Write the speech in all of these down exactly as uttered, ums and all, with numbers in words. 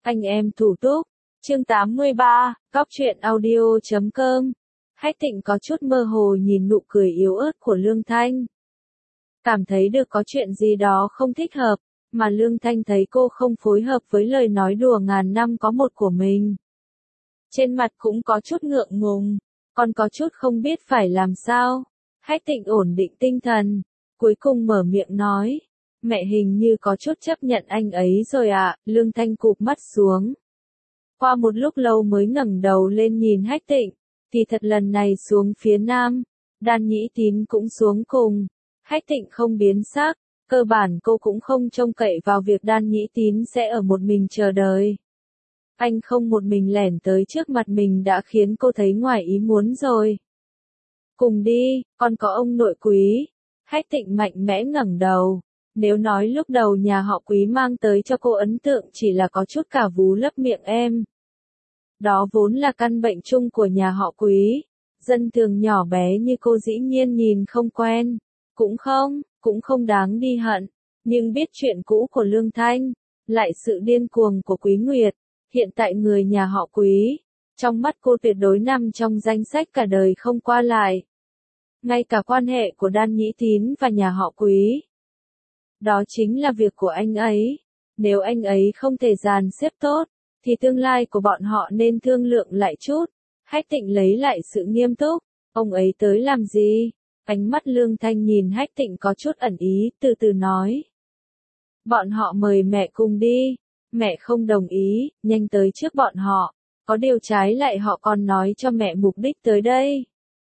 Anh em thủ túc, chương tám mươi ba, Cóc truyện audio chấm com. Hách Tịnh có chút mơ hồ nhìn nụ cười yếu ớt của Lương Thanh. Cảm thấy được có chuyện gì đó không thích hợp, mà Lương Thanh thấy cô không phối hợp với lời nói đùa ngàn năm có một của mình. Trên mặt cũng có chút ngượng ngùng, còn có chút không biết phải làm sao. Hách Tịnh ổn định tinh thần, cuối cùng mở miệng nói. Mẹ hình như có chút chấp nhận anh ấy rồi ạ, à. Lương Thanh cụp mắt xuống. Qua một lúc lâu mới ngẩng đầu lên nhìn Hách Tịnh, thì thật lần này xuống phía nam, Đan Nhĩ Tín cũng xuống cùng. Hách Tịnh không biến sắc, cơ bản cô cũng không trông cậy vào việc Đan Nhĩ Tín sẽ ở một mình chờ đợi. Anh không một mình lẻn tới trước mặt mình đã khiến cô thấy ngoài ý muốn rồi. Cùng đi, còn có ông nội Quý. Hách Tịnh mạnh mẽ ngẩng đầu. Nếu nói lúc đầu nhà họ Quý mang tới cho cô ấn tượng chỉ là có chút cả vú lấp miệng em. Đó vốn là căn bệnh chung của nhà họ Quý. Dân thường nhỏ bé như cô dĩ nhiên nhìn không quen. Cũng không, cũng không đáng đi hận. Nhưng biết chuyện cũ của Lương Thanh, lại sự điên cuồng của Quý Nguyệt, hiện tại người nhà họ Quý, trong mắt cô tuyệt đối nằm trong danh sách cả đời không qua lại. Ngay cả quan hệ của Đan Nhĩ Tín và nhà họ Quý. Đó chính là việc của anh ấy. Nếu anh ấy không thể dàn xếp tốt, thì tương lai của bọn họ nên thương lượng lại chút. Hách Tịnh lấy lại sự nghiêm túc. Ông ấy tới làm gì? Ánh mắt Lương Thanh nhìn Hách Tịnh có chút ẩn ý, từ từ nói. Bọn họ mời mẹ cùng đi. Mẹ không đồng ý, nhanh tới trước bọn họ. Có điều trái lại họ còn nói cho mẹ mục đích tới đây.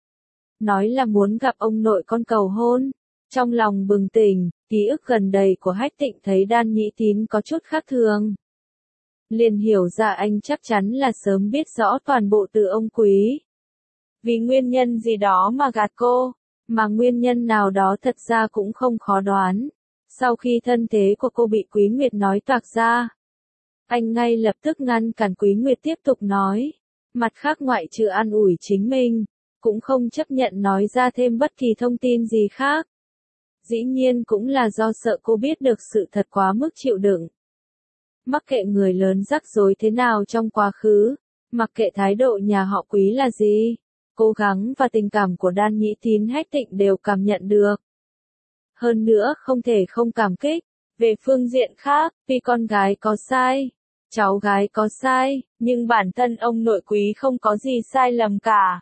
Nói là muốn gặp ông nội con cầu hôn. Trong lòng bừng tỉnh, ký ức gần đây của Hách Tịnh thấy Đan Nhĩ Tín có chút khác thường. Liền hiểu ra anh chắc chắn là sớm biết rõ toàn bộ từ ông Quý. Vì nguyên nhân gì đó mà gạt cô, mà nguyên nhân nào đó thật ra cũng không khó đoán. Sau khi thân thế của cô bị Quý Nguyệt nói toạc ra, anh ngay lập tức ngăn cản Quý Nguyệt tiếp tục nói. Mặt khác ngoại trừ an ủi chính mình, cũng không chấp nhận nói ra thêm bất kỳ thông tin gì khác. Dĩ nhiên cũng là do sợ cô biết được sự thật quá mức chịu đựng. Mặc kệ người lớn rắc rối thế nào trong quá khứ, mặc kệ thái độ nhà họ Quý là gì, cố gắng và tình cảm của Đan Nhĩ Tín Hách Tịnh đều cảm nhận được. Hơn nữa không thể không cảm kích. Về phương diện khác, tuy con gái có sai, cháu gái có sai, nhưng bản thân ông nội Quý không có gì sai lầm cả.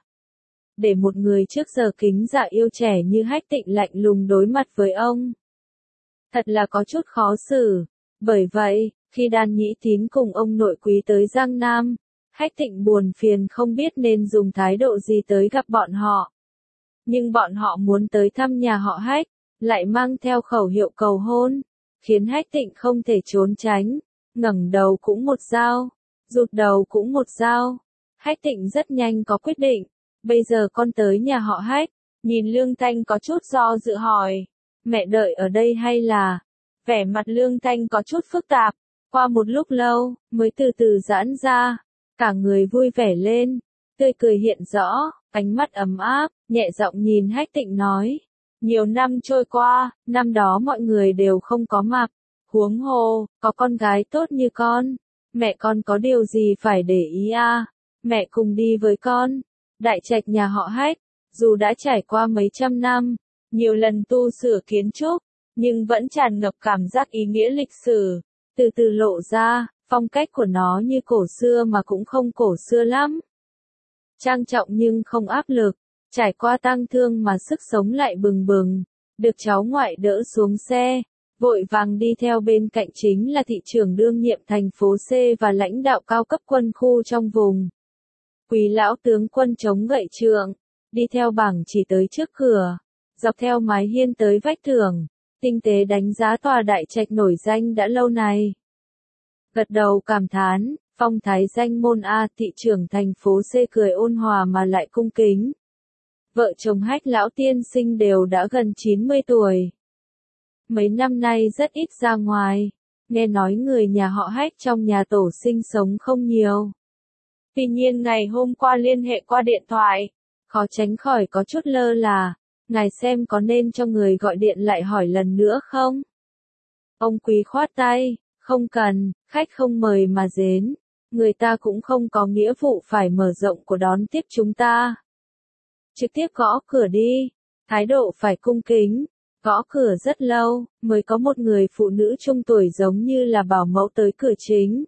Để một người trước giờ kính dạ yêu trẻ như Hách Tịnh lạnh lùng đối mặt với ông, thật là có chút khó xử. Bởi vậy, khi Đan Nhĩ Tín cùng ông nội Quý tới Giang Nam, Hách Tịnh buồn phiền không biết nên dùng thái độ gì tới gặp bọn họ. Nhưng bọn họ muốn tới thăm nhà họ Hách, lại mang theo khẩu hiệu cầu hôn, khiến Hách Tịnh không thể trốn tránh. Ngẩng đầu cũng một dao, rụt đầu cũng một dao. Hách Tịnh rất nhanh có quyết định. Bây giờ con tới nhà họ Hách, nhìn Lương Thanh có chút do dự hỏi. Mẹ đợi ở đây hay là? Vẻ mặt Lương Thanh có chút phức tạp. Qua một lúc lâu, mới từ từ giãn ra. Cả người vui vẻ lên. Tươi cười hiện rõ, ánh mắt ấm áp, nhẹ giọng nhìn Hách Tịnh nói. Nhiều năm trôi qua, năm đó mọi người đều không có mặt. Huống hồ, có con gái tốt như con. Mẹ con có điều gì phải để ý à? Mẹ cùng đi với con. Đại trạch nhà họ Hách, dù đã trải qua mấy trăm năm, nhiều lần tu sửa kiến trúc, nhưng vẫn tràn ngập cảm giác ý nghĩa lịch sử. Từ từ lộ ra, phong cách của nó như cổ xưa mà cũng không cổ xưa lắm. Trang trọng nhưng không áp lực, trải qua tang thương mà sức sống lại bừng bừng. Được cháu ngoại đỡ xuống xe, vội vàng đi theo bên cạnh chính là thị trưởng đương nhiệm thành phố C và lãnh đạo cao cấp quân khu trong vùng. Quý lão tướng quân chống gậy trượng, đi theo bảng chỉ tới trước cửa, dọc theo mái hiên tới vách tường, tinh tế đánh giá tòa đại trạch nổi danh đã lâu này. Gật đầu cảm thán, phong thái danh môn A, thị trưởng thành phố C cười ôn hòa mà lại cung kính. Vợ chồng Hách lão tiên sinh đều đã gần chín mươi tuổi. Mấy năm nay rất ít ra ngoài, nghe nói người nhà họ Hách trong nhà tổ sinh sống không nhiều. Tuy nhiên ngày hôm qua liên hệ qua điện thoại, khó tránh khỏi có chút lơ là. Ngài xem có nên cho người gọi điện lại hỏi lần nữa không? Ông Quý khoát tay, Không cần, khách không mời mà đến. Người ta cũng không có nghĩa vụ phải mở rộng của đón tiếp chúng ta. Trực tiếp gõ cửa đi. Thái độ phải cung kính. Gõ cửa rất lâu, mới có một người phụ nữ trung tuổi giống như là bảo mẫu tới cửa chính.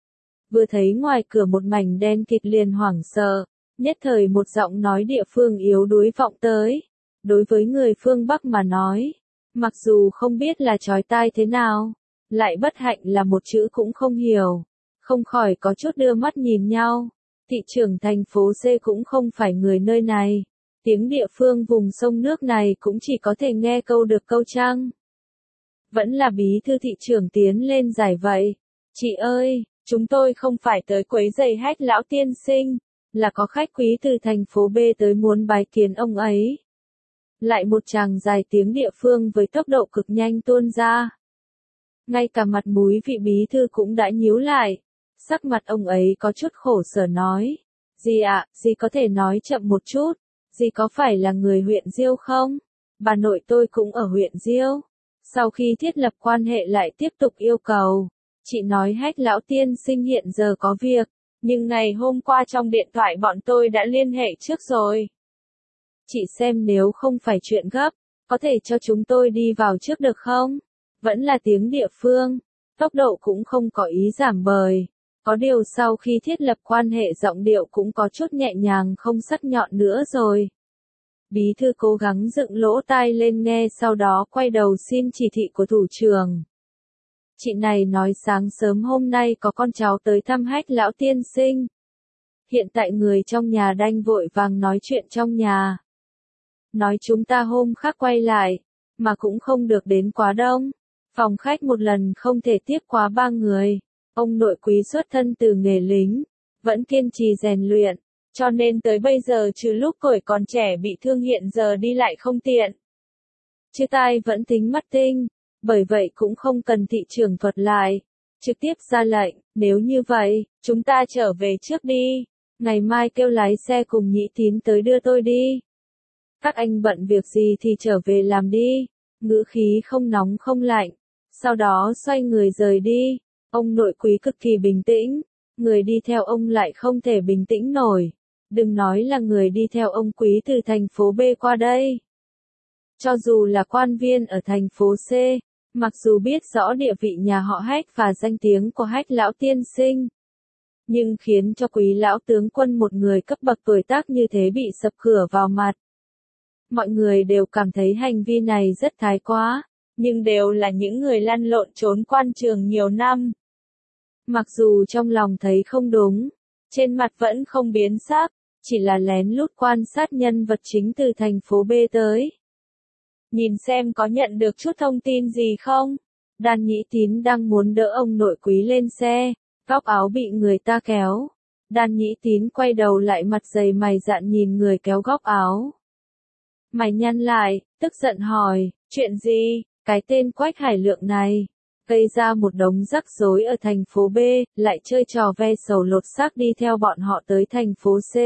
Vừa thấy ngoài cửa một mảnh đen kịt liền hoảng sợ, nhất thời một giọng nói địa phương yếu đuối vọng tới. Đối với người phương Bắc mà nói, mặc dù không biết là chói tai thế nào, lại bất hạnh là một chữ cũng không hiểu, không khỏi có chút đưa mắt nhìn nhau. Thị trưởng thành phố C cũng không phải người nơi này, tiếng địa phương vùng sông nước này cũng chỉ có thể nghe câu được câu trăng. Vẫn là bí thư thị trưởng tiến lên giải vậy. Chị ơi, chúng tôi không phải tới quấy rầy Hách lão tiên sinh, là có khách quý từ thành phố B tới muốn bái kiến ông ấy. Lại một tràng dài tiếng địa phương với tốc độ cực nhanh tuôn ra. Ngay cả mặt mũi vị bí thư cũng đã nhíu lại. Sắc mặt ông ấy có chút khổ sở nói. Dì ạ, dì có thể nói chậm một chút. Dì có phải là người huyện Diêu không? Bà nội tôi cũng ở huyện Diêu. Sau khi thiết lập quan hệ lại tiếp tục yêu cầu. Chị nói Hách lão tiên sinh hiện giờ có việc. Nhưng ngày hôm qua trong điện thoại bọn tôi đã liên hệ trước rồi. Chị xem nếu không phải chuyện gấp, có thể cho chúng tôi đi vào trước được không? Vẫn là tiếng địa phương, tốc độ cũng không có ý giảm bời. Có điều sau khi thiết lập quan hệ giọng điệu cũng có chút nhẹ nhàng không sắc nhọn nữa rồi. Bí thư cố gắng dựng lỗ tai lên nghe sau đó quay đầu xin chỉ thị của thủ trưởng. Chị này nói sáng sớm hôm nay có con cháu tới thăm Hách lão tiên sinh. Hiện tại người trong nhà đanh vội vàng nói chuyện trong nhà. Nói chúng ta hôm khác quay lại, mà cũng không được đến quá đông. Phòng khách một lần không thể tiếp quá ba người. Ông nội quý xuất thân từ nghề lính, vẫn kiên trì rèn luyện, cho nên tới bây giờ trừ lúc tuổi còn trẻ bị thương hiện giờ đi lại không tiện. Chứ tai vẫn tính mắt tinh, bởi vậy cũng không cần thị trưởng thuật lại. Trực tiếp ra lệnh, nếu như vậy, chúng ta trở về trước đi. Ngày mai kêu lái xe cùng Nhĩ Tín tới đưa tôi đi. Các anh bận việc gì thì trở về làm đi. Ngữ khí không nóng không lạnh. Sau đó xoay người rời đi. Ông nội quý cực kỳ bình tĩnh. Người đi theo ông lại không thể bình tĩnh nổi. Đừng nói là người đi theo ông quý từ thành phố B qua đây. Cho dù là quan viên ở thành phố C, mặc dù biết rõ địa vị nhà họ Hách và danh tiếng của Hách lão tiên sinh, nhưng khiến cho quý lão tướng quân một người cấp bậc tuổi tác như thế bị sập cửa vào mặt. Mọi người đều cảm thấy hành vi này rất thái quá, nhưng đều là những người lăn lộn trốn quan trường nhiều năm. Mặc dù trong lòng thấy không đúng, trên mặt vẫn không biến sắc, chỉ là lén lút quan sát nhân vật chính từ thành phố B tới. Nhìn xem có nhận được chút thông tin gì không? Đan Nhĩ Tín đang muốn đỡ ông nội quý lên xe, góc áo bị người ta kéo. Đan Nhĩ Tín quay đầu lại mặt dày mày dạn nhìn người kéo góc áo. Mày nhăn lại, tức giận hỏi, chuyện gì? Cái tên Quách Hải Lượng này, gây ra một đống rắc rối ở thành phố B, lại chơi trò ve sầu lột xác đi theo bọn họ tới thành phố C.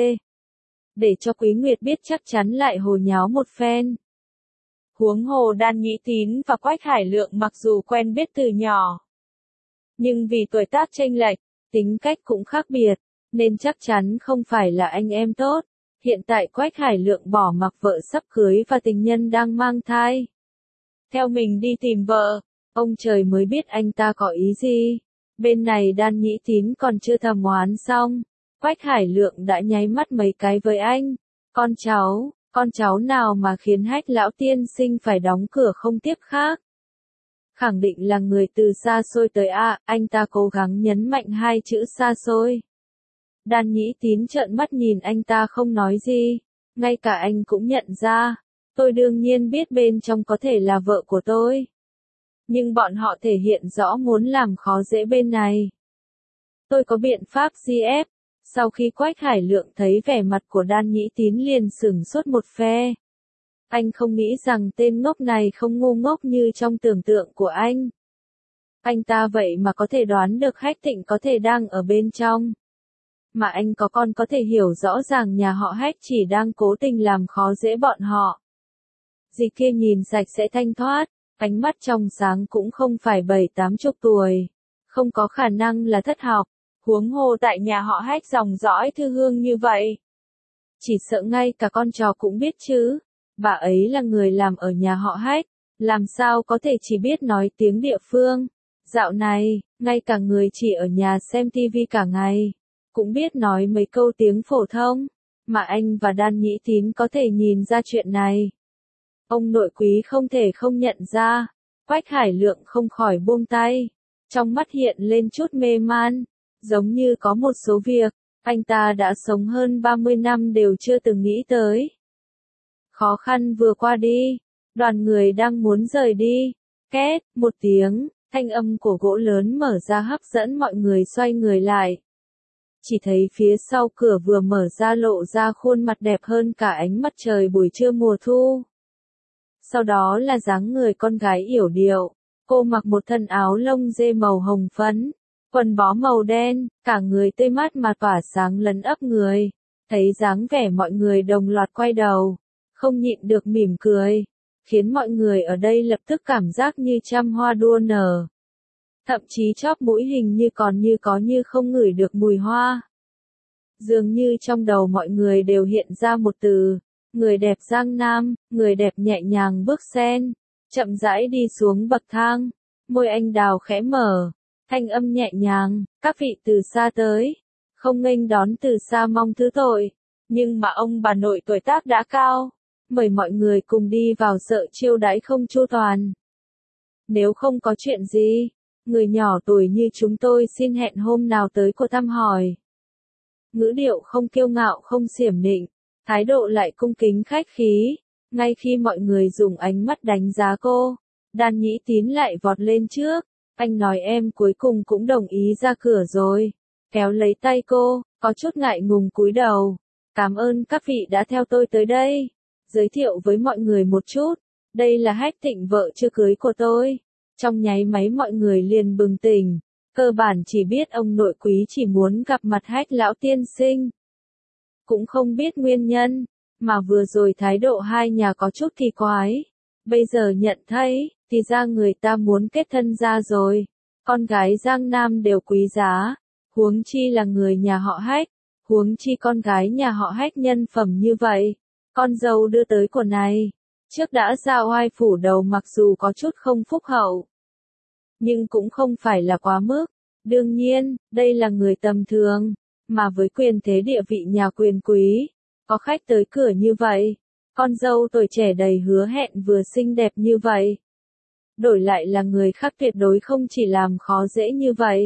Để cho Quý Nguyệt biết chắc chắn lại hồ nháo một phen. Huống hồ Đan Nhĩ Tín và Quách Hải Lượng mặc dù quen biết từ nhỏ, nhưng vì tuổi tác chênh lệch, tính cách cũng khác biệt, nên chắc chắn không phải là anh em tốt. Hiện tại Quách Hải Lượng bỏ mặc vợ sắp cưới và tình nhân đang mang thai. Theo mình đi tìm vợ, ông trời mới biết anh ta có ý gì. Bên này Đan Nhĩ Tín còn chưa thẩm oán xong, Quách Hải Lượng đã nháy mắt mấy cái với anh. Con cháu, con cháu nào mà khiến Hách lão tiên sinh phải đóng cửa không tiếp khác? Khẳng định là người từ xa xôi tới a, à, anh ta cố gắng nhấn mạnh hai chữ xa xôi. Đan Nhĩ Tín trợn mắt nhìn anh ta không nói gì, ngay cả anh cũng nhận ra, tôi đương nhiên biết bên trong có thể là vợ của tôi. Nhưng bọn họ thể hiện rõ muốn làm khó dễ bên này. Tôi có biện pháp gi ép. Sau khi Quách Hải Lượng thấy vẻ mặt của Đan Nhĩ Tín liền sửng sốt một phe. Anh không nghĩ rằng tên ngốc này không ngu ngốc như trong tưởng tượng của anh. Anh ta vậy mà có thể đoán được Hách Thịnh có thể đang ở bên trong. Mà anh có con có thể hiểu rõ ràng nhà họ Hách chỉ đang cố tình làm khó dễ bọn họ. Dì kia nhìn sạch sẽ thanh thoát, ánh mắt trong sáng cũng không phải bảy tám chục tuổi. không có khả năng là thất học, huống hồ tại nhà họ Hách dòng dõi thư hương như vậy. Chỉ sợ ngay cả con trò cũng biết chứ, bà ấy là người làm ở nhà họ Hách, làm sao có thể chỉ biết nói tiếng địa phương. Dạo này, ngay cả người chỉ ở nhà xem tivi cả ngày, cũng biết nói mấy câu tiếng phổ thông, mà anh và Đan Nhĩ Tín có thể nhìn ra chuyện này. Ông nội quý không thể không nhận ra, Quách Hải Lượng không khỏi buông tay, trong mắt hiện lên chút mê man, giống như có một số việc, anh ta đã sống hơn ba mươi năm đều chưa từng nghĩ tới. Khó khăn vừa qua đi, đoàn người đang muốn rời đi, két, một tiếng, thanh âm của gỗ lớn mở ra hấp dẫn mọi người xoay người lại. Chỉ thấy phía sau cửa vừa mở ra lộ ra khuôn mặt đẹp hơn cả ánh mặt trời buổi trưa mùa thu. Sau đó là dáng người con gái yểu điệu, cô mặc một thân áo lông dê màu hồng phấn, quần bó màu đen, cả người tươi mát mà tỏa sáng lấn ấp người. Thấy dáng vẻ mọi người đồng loạt quay đầu, không nhịn được mỉm cười, khiến mọi người ở đây lập tức cảm giác như trăm hoa đua nở. Thậm chí chóp mũi hình như còn như có như không ngửi được mùi hoa. Dường như trong đầu mọi người đều hiện ra một từ, người đẹp Giang Nam, người đẹp nhẹ nhàng bước sen, chậm rãi đi xuống bậc thang, môi anh đào khẽ mở, thanh âm nhẹ nhàng, các vị từ xa tới, không nghênh đón từ xa mong thứ tội, nhưng mà ông bà nội tuổi tác đã cao, mời mọi người cùng đi vào sợ chiêu đãi không chu toàn. Nếu không có chuyện gì, người nhỏ tuổi như chúng tôi xin hẹn hôm nào tới cô thăm hỏi. Ngữ điệu không kiêu ngạo không xiểm nịnh, thái độ lại cung kính khách khí, ngay khi mọi người dùng ánh mắt đánh giá cô, Đan Nhĩ Tín lại vọt lên trước, anh nói em cuối cùng cũng đồng ý ra cửa rồi, kéo lấy tay cô, có chút ngại ngùng cúi đầu, cảm ơn các vị đã theo tôi tới đây, giới thiệu với mọi người một chút, đây là Hách Tịnh vợ chưa cưới của tôi. Trong nháy máy mọi người liền bừng tỉnh, cơ bản chỉ biết ông nội quý chỉ muốn gặp mặt Hách lão tiên sinh. Cũng không biết nguyên nhân, mà vừa rồi thái độ hai nhà có chút kỳ quái. Bây giờ nhận thấy, thì ra người ta muốn kết thân ra rồi. Con gái Giang Nam đều quý giá, huống chi là người nhà họ Hách, huống chi con gái nhà họ Hách nhân phẩm như vậy. Con dâu đưa tới của này, trước đã ra oai phủ đầu mặc dù có chút không phúc hậu, nhưng cũng không phải là quá mức. Đương nhiên, đây là người tầm thường, mà với quyền thế địa vị nhà quyền quý, có khách tới cửa như vậy, con dâu tuổi trẻ đầy hứa hẹn vừa xinh đẹp như vậy. Đổi lại là người khác tuyệt đối không chỉ làm khó dễ như vậy.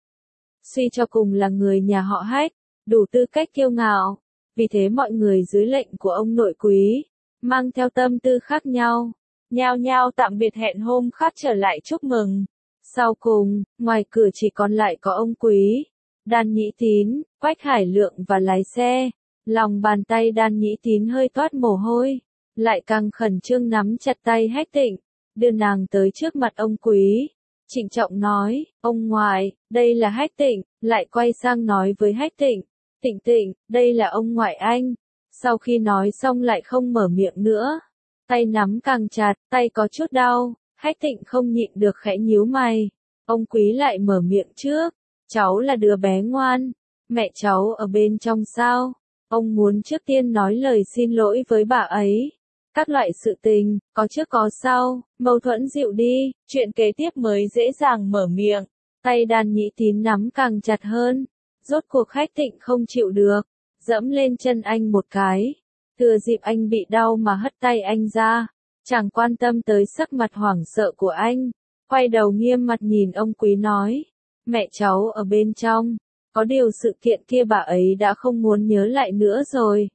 Suy cho cùng là người nhà họ Hách, đủ tư cách kiêu ngạo, vì thế mọi người dưới lệnh của ông nội quý, mang theo tâm tư khác nhau, nhao nhao tạm biệt hẹn hôm khác trở lại chúc mừng. Sau cùng, ngoài cửa chỉ còn lại có ông quý, Đan Nhĩ Tín, Quách Hải Lượng và lái xe. Lòng bàn tay Đan Nhĩ Tín hơi toát mồ hôi, lại càng khẩn trương nắm chặt tay Hách Tịnh, đưa nàng tới trước mặt ông quý. Trịnh trọng nói, ông ngoại, đây là Hách Tịnh, lại quay sang nói với Hách Tịnh, Tịnh Tịnh, đây là ông ngoại anh. Sau khi nói xong lại không mở miệng nữa, tay nắm càng chặt, tay có chút đau. Hách Tịnh không nhịn được khẽ nhíu mày, ông quý lại mở miệng trước, cháu là đứa bé ngoan, mẹ cháu ở bên trong sao, ông muốn trước tiên nói lời xin lỗi với bà ấy, các loại sự tình, có trước có sau, mâu thuẫn dịu đi, chuyện kế tiếp mới dễ dàng mở miệng, tay Đan Nhĩ Tín nắm càng chặt hơn, rốt cuộc Hách Tịnh không chịu được, dẫm lên chân anh một cái, thừa dịp anh bị đau mà hất tay anh ra. Chẳng quan tâm tới sắc mặt hoảng sợ của anh, quay đầu nghiêm mặt nhìn ông quý nói, mẹ cháu ở bên trong, có điều sự kiện kia bà ấy đã không muốn nhớ lại nữa rồi.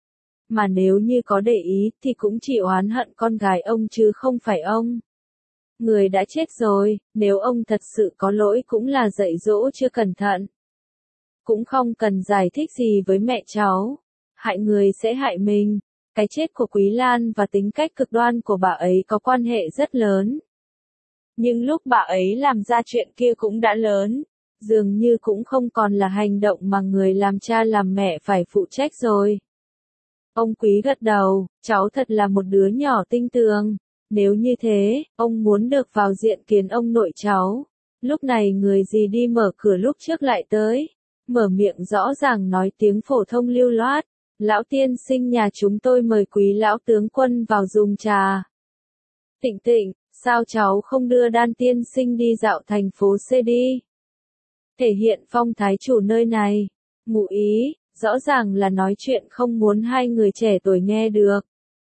Mà nếu như có để ý thì cũng chỉ oán hận con gái ông chứ không phải ông. Người đã chết rồi, nếu ông thật sự có lỗi cũng là dạy dỗ chưa cẩn thận. Cũng không cần giải thích gì với mẹ cháu, hại người sẽ hại mình. Cái chết của Quý Lan và tính cách cực đoan của bà ấy có quan hệ rất lớn. Nhưng lúc bà ấy làm ra chuyện kia cũng đã lớn, dường như cũng không còn là hành động mà người làm cha làm mẹ phải phụ trách rồi. Ông quý gật đầu, cháu thật là một đứa nhỏ tinh tường. Nếu như thế, ông muốn được vào diện kiến ông nội cháu. Lúc này người gì đi mở cửa lúc trước lại tới, mở miệng rõ ràng nói tiếng phổ thông lưu loát. Lão tiên sinh nhà chúng tôi mời quý lão tướng quân vào dùng trà. Tịnh Tịnh, sao cháu không đưa Đan tiên sinh đi dạo thành phố C đi? Thể hiện phong thái chủ nơi này. Ngụ ý, rõ ràng là nói chuyện không muốn hai người trẻ tuổi nghe được.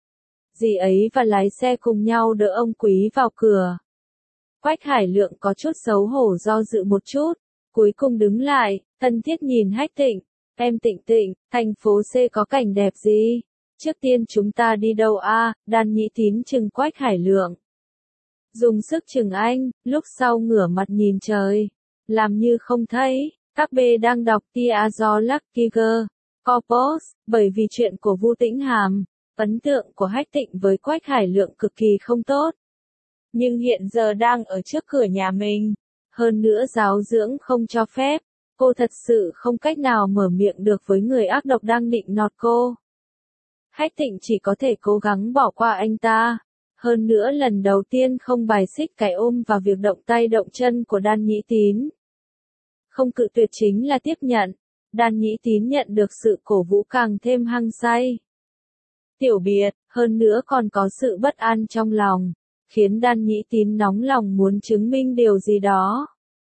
Dì ấy và lái xe cùng nhau đỡ ông quý vào cửa. Quách Hải Lượng có chút xấu hổ do dự một chút, cuối cùng đứng lại, thân thiết nhìn Hách Tịnh. Em Tịnh Tịnh, thành phố C có cảnh đẹp gì? Trước tiên chúng ta đi đâu a? Đan Nhĩ Tín chừng Quách Hải Lượng. Dùng sức chừng anh, lúc sau ngửa mặt nhìn trời. Làm như không thấy, các bê đang đọc Theodore Luckiger, Corpus, bởi vì chuyện của Vu Tĩnh Hàm. Ấn tượng của Hách Tịnh với Quách Hải Lượng cực kỳ không tốt. Nhưng hiện giờ đang ở trước cửa nhà mình. Hơn nữa giáo dưỡng không cho phép. Cô thật sự không cách nào mở miệng được với người ác độc đang định nọt cô. Hách Tịnh chỉ có thể cố gắng bỏ qua anh ta. Hơn nữa lần đầu tiên không bài xích cái ôm và việc động tay động chân của Đan Nhĩ Tín. Không cự tuyệt chính là tiếp nhận. Đan Nhĩ Tín nhận được sự cổ vũ càng thêm hăng say. Tiểu biệt, hơn nữa còn có sự bất an trong lòng, khiến Đan Nhĩ Tín nóng lòng muốn chứng minh điều gì đó.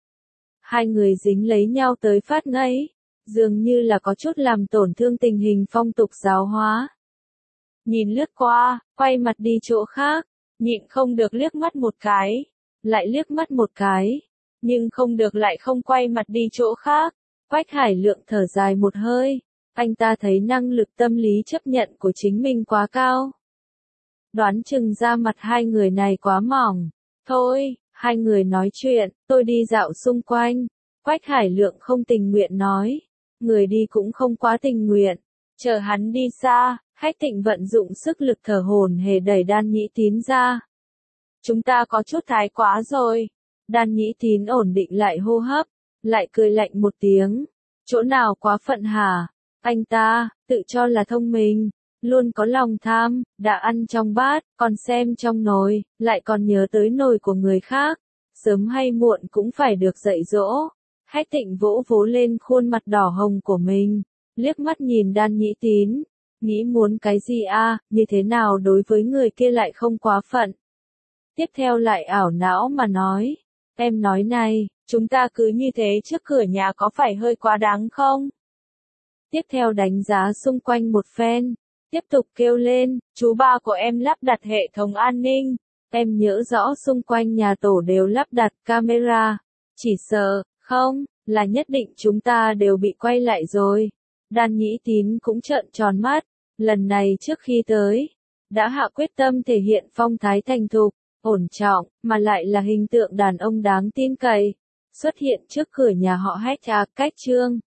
Hai người dính lấy nhau tới phát ngấy, dường như là có chút làm tổn thương tình hình phong tục giáo hóa. Nhìn lướt qua, quay mặt đi chỗ khác, nhịn không được liếc mắt một cái, lại liếc mắt một cái, nhưng không được lại không quay mặt đi chỗ khác. Quách Hải Lượng thở dài một hơi, anh ta thấy năng lực tâm lý chấp nhận của chính mình quá cao. Đoán chừng da mặt hai người này quá mỏng. Thôi, hai người nói chuyện, tôi đi dạo xung quanh. Quách Hải Lượng không tình nguyện nói. Người đi cũng không quá tình nguyện. Chờ hắn đi xa, Hách Tịnh vận dụng sức lực thở hổn hề đẩy Đan Nhĩ Tín ra. Chúng ta có chút thái quá rồi. Đan Nhĩ Tín ổn định lại hô hấp, lại cười lạnh một tiếng. Chỗ nào quá phận hả? Anh ta, tự cho là thông minh, luôn có lòng tham, đã ăn trong bát, còn xem trong nồi, lại còn nhớ tới nồi của người khác. Sớm hay muộn cũng phải được dạy dỗ. Hách Tịnh vỗ vỗ lên khuôn mặt đỏ hồng của mình, liếc mắt nhìn Đan Nhĩ Tín. Nghĩ muốn cái gì a, như thế nào đối với người kia lại không quá phận. Tiếp theo lại ảo não mà nói. Em nói này, chúng ta cứ như thế trước cửa nhà có phải hơi quá đáng không? Tiếp theo đánh giá xung quanh một phen, tiếp tục kêu lên, chú ba của em lắp đặt hệ thống an ninh, em nhớ rõ xung quanh nhà tổ đều lắp đặt camera, chỉ sợ, không, là nhất định chúng ta đều bị quay lại rồi. Đan Nhĩ Tín cũng trợn tròn mắt, lần này trước khi tới, đã hạ quyết tâm thể hiện phong thái thành thục, ổn trọng, mà lại là hình tượng đàn ông đáng tin cậy, xuất hiện trước cửa nhà họ Hách à, cách trương.